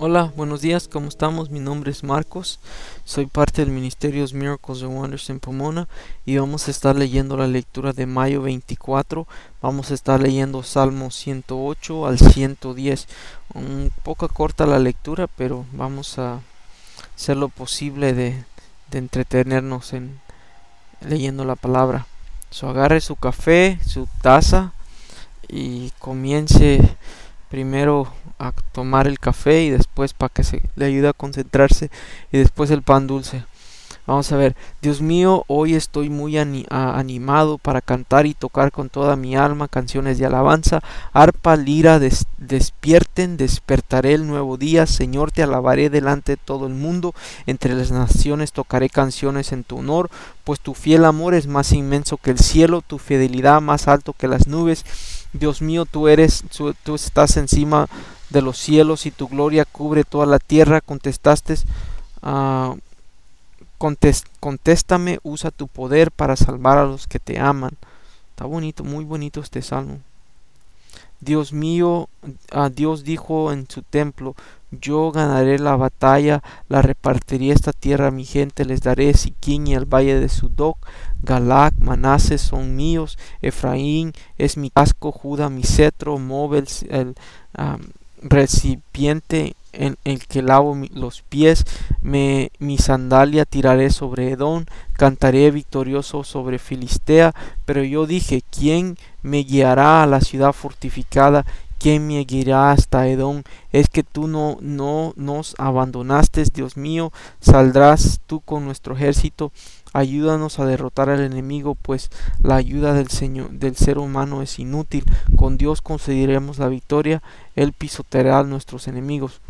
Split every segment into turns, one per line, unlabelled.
Hola, buenos días, ¿cómo estamos? Mi nombre es Marcos, soy parte del Ministerio Miracles and Wonders en Pomona y vamos a estar leyendo la lectura de mayo 24. Vamos a estar leyendo Salmo 108 al 110. Un poco corta la lectura, pero vamos a hacer lo posible de entretenernos en leyendo la palabra. Agarre su café, su taza y comience primero a tomar el café y después para que se le ayude a concentrarse y después el pan dulce. Vamos a ver, Dios mío, hoy estoy muy animado para cantar y tocar con toda mi alma canciones de alabanza, arpa, lira, despierten, despertaré el nuevo día, Señor, te alabaré delante de todo el mundo, entre las naciones tocaré canciones en tu honor, pues tu fiel amor es más inmenso que el cielo, tu fidelidad más alto que las nubes. Dios mío, tú estás encima de los cielos y tu gloria cubre toda la tierra. Uh, Contéstame, usa tu poder para salvar a los que te aman. Está bonito, muy bonito este salmo. Dios mío, Dios dijo en su templo: yo ganaré la batalla, la repartiré esta tierra a mi gente, les daré Siquín y el valle de Sudoc, Galac, Manases son míos, Efraín es mi casco, Judá mi cetro, Moab el recipiente en el que lavo los pies, mi sandalia tiraré sobre Edom, cantaré victorioso sobre Filistea. Pero yo dije: ¿quién me guiará a la ciudad fortificada? ¿Quién me guiará hasta Edom? Es que tú no nos abandonaste, Dios mío. Saldrás tú con nuestro ejército. Ayúdanos a derrotar al enemigo, pues la ayuda del ser humano es inútil. Con Dios conseguiremos la victoria. Él pisoteará a nuestros enemigos.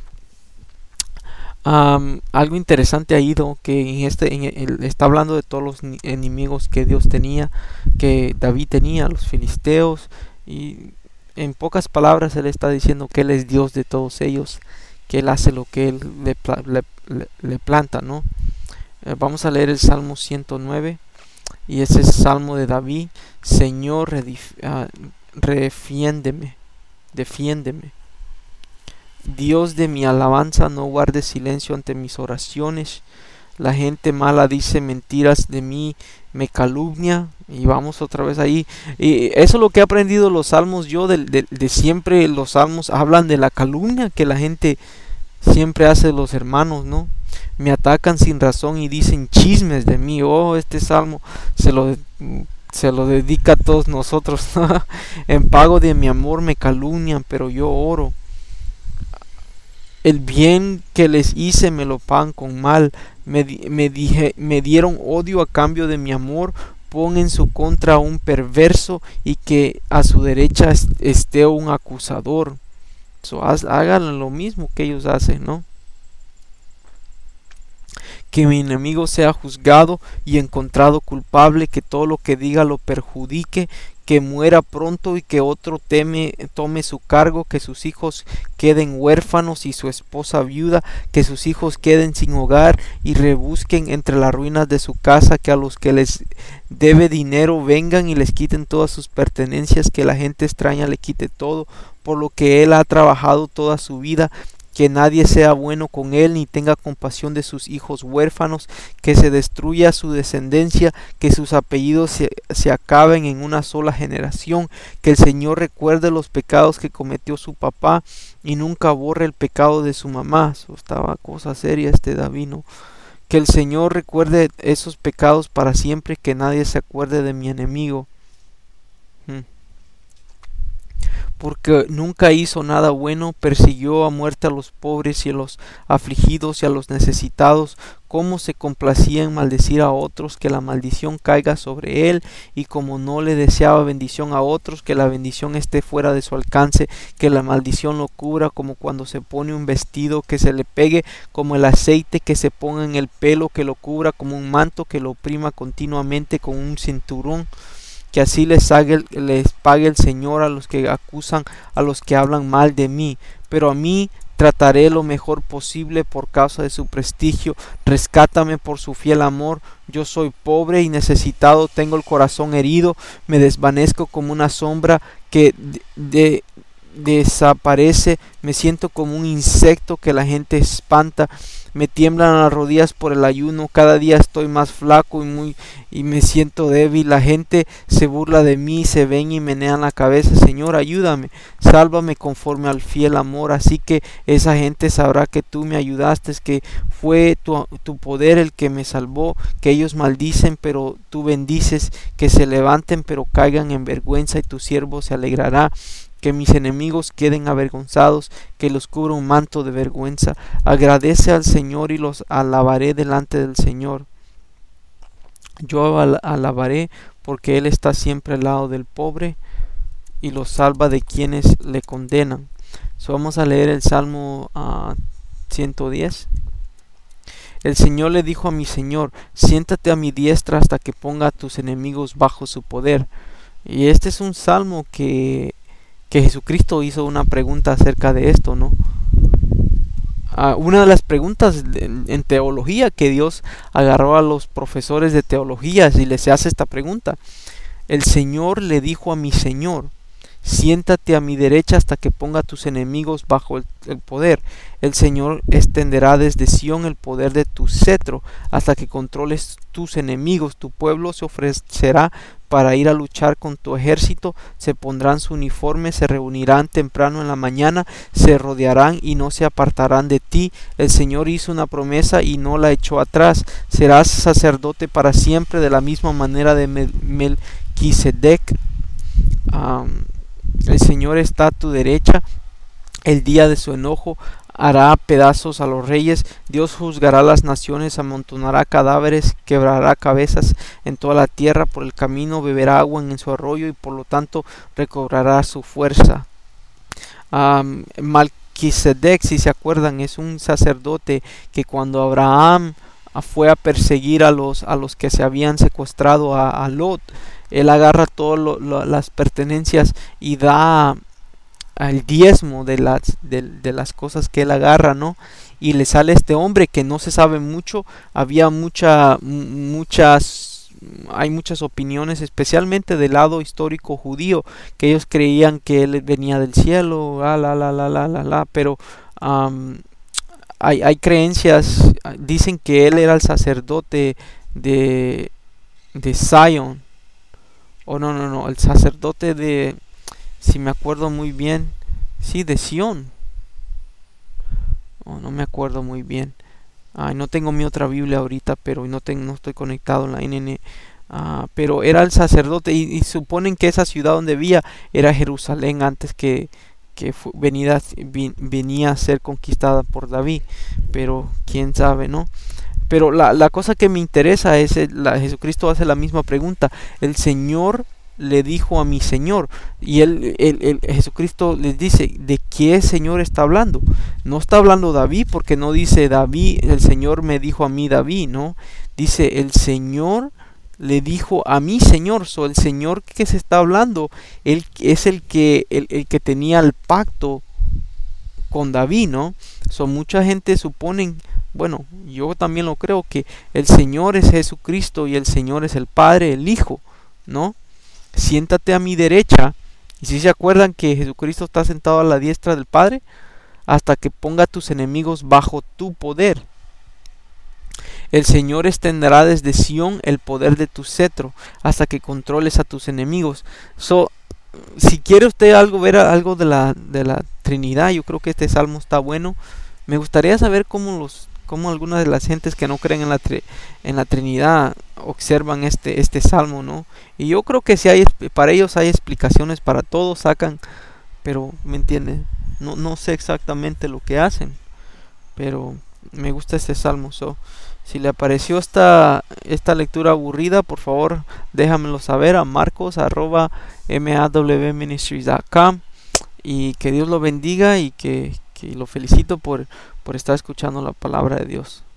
Algo interesante ha ido que está hablando de todos los enemigos que Dios tenía, que David tenía, los filisteos, y en pocas palabras él está diciendo que él es Dios de todos ellos, que él hace lo que él le planta, ¿no? Vamos a leer el Salmo 109 y ese es el Salmo de David. Señor, defiéndeme. Dios de mi alabanza, no guardes silencio ante mis oraciones. La gente mala dice mentiras de mí, me calumnia. Y vamos otra vez ahí. Y eso es lo que he aprendido los salmos. Yo de siempre los salmos hablan de la calumnia que la gente siempre hace de los hermanos, ¿no? Me atacan sin razón y dicen chismes de mí. Oh, este salmo se lo dedica a todos nosotros. En pago de mi amor me calumnian, pero yo oro. El bien que les hice me lo pagan con mal. Me dieron odio a cambio de mi amor. Pon en su contra un perverso y que a su derecha esté un acusador. Hagan lo mismo que ellos hacen, ¿no? Que mi enemigo sea juzgado y encontrado culpable, que todo lo que diga lo perjudique, que muera pronto y que otro tome su cargo, que sus hijos queden huérfanos y su esposa viuda, que sus hijos queden sin hogar y rebusquen entre las ruinas de su casa, que a los que les debe dinero vengan y les quiten todas sus pertenencias, que la gente extraña le quite todo, por lo que él ha trabajado toda su vida, que nadie sea bueno con él ni tenga compasión de sus hijos huérfanos, que se destruya su descendencia, que sus apellidos se acaben en una sola generación, que el Señor recuerde los pecados que cometió su papá y nunca borre el pecado de su mamá. Eso estaba cosa seria David, ¿no? Que el Señor recuerde esos pecados para siempre, que nadie se acuerde de mi enemigo. Porque nunca hizo nada bueno, persiguió a muerte a los pobres y a los afligidos y a los necesitados, como se complacía en maldecir a otros, que la maldición caiga sobre él, y como no le deseaba bendición a otros, que la bendición esté fuera de su alcance, que la maldición lo cubra como cuando se pone un vestido, que se le pegue como el aceite que se ponga en el pelo, que lo cubra como un manto, que lo oprima continuamente con un cinturón. Que así les pague el Señor a los que acusan, a los que hablan mal de mí. Pero a mí trataré lo mejor posible por causa de su prestigio. Rescátame por su fiel amor. Yo soy pobre y necesitado, tengo el corazón herido, me desvanezco como una sombra que desaparece, me siento como un insecto que la gente espanta, me tiemblan las rodillas por el ayuno, cada día estoy más flaco y me siento débil, la gente se burla de mí, se ven y menean la cabeza. Señor, ayúdame, sálvame conforme al fiel amor, así que esa gente sabrá que tú me ayudaste, que fue tu poder el que me salvó, que ellos maldicen pero tú bendices, que se levanten pero caigan en vergüenza y tu siervo se alegrará. Que mis enemigos queden avergonzados, que los cubra un manto de vergüenza. Agradece al Señor y los alabaré delante del Señor. Yo alabaré porque Él está siempre al lado del pobre y los salva de quienes le condenan. Vamos a leer el Salmo 110. El Señor le dijo a mi Señor, siéntate a mi diestra hasta que ponga a tus enemigos bajo su poder. Y este es un salmo que Jesucristo hizo una pregunta acerca de esto, ¿no? Una de las preguntas en teología que Dios agarró a los profesores de teología y les hace esta pregunta. El Señor le dijo a mi Señor, siéntate a mi derecha hasta que ponga a tus enemigos bajo el poder. El Señor extenderá desde Sión el poder de tu cetro hasta que controles tus enemigos. Tu pueblo se ofrecerá para ir a luchar con tu ejército, se pondrán su uniforme, se reunirán temprano en la mañana, se rodearán y no se apartarán de ti. El Señor hizo una promesa y no la echó atrás. Serás sacerdote para siempre de la misma manera de Melquisedec. El Señor está a tu derecha. El día de su enojo hará pedazos a los reyes. Dios juzgará las naciones, amontonará cadáveres, quebrará cabezas en toda la tierra. Por el camino beberá agua en su arroyo y por lo tanto recobrará su fuerza. Melquisedec, si se acuerdan, es un sacerdote que cuando Abraham fue a perseguir a los que se habían secuestrado a Lot, él agarra todas las pertenencias y da al diezmo de las cosas que él agarra, ¿no? Y le sale este hombre que no se sabe mucho. Había hay muchas opiniones, especialmente del lado histórico judío, que ellos creían que él venía del cielo, pero hay creencias, dicen que él era el sacerdote de Sion, o no, el sacerdote de, si me acuerdo muy bien, sí, de Sion, no me acuerdo muy bien. No tengo mi otra Biblia ahorita, pero no estoy conectado en la NN. Pero era el sacerdote y suponen que esa ciudad donde vivía era Jerusalén antes que venía a ser conquistada por David, pero quién sabe, ¿no? Pero la cosa que me interesa es Jesucristo hace la misma pregunta. El Señor le dijo a mi Señor, y Jesucristo les dice, ¿de qué Señor está hablando? No está hablando David, porque no dice David, el Señor me dijo a mí David, ¿no? Dice el Señor le dijo a mi Señor. El Señor que se está hablando, él es el que tenía el pacto con David, ¿no? Mucha gente suponen, bueno, yo también lo creo, que el Señor es Jesucristo y el Señor es el Padre, el Hijo, ¿no? Siéntate a mi derecha. Y si se acuerdan que Jesucristo está sentado a la diestra del Padre, hasta que ponga a tus enemigos bajo tu poder. El Señor extenderá desde Sión el poder de tu cetro, hasta que controles a tus enemigos. Si quiere usted ver algo de la Trinidad, yo creo que este salmo está bueno. Me gustaría saber cómo algunas de las gentes que no creen en la Trinidad observan este salmo, ¿no? Y yo creo que para ellos hay explicaciones para todo, pero ¿me entiende? No sé exactamente lo que hacen, pero me gusta este salmo. Si le pareció esta lectura aburrida, por favor déjamelo saber a marcos@mawministries.com, y que Dios lo bendiga y que lo felicito por estar escuchando la palabra de Dios.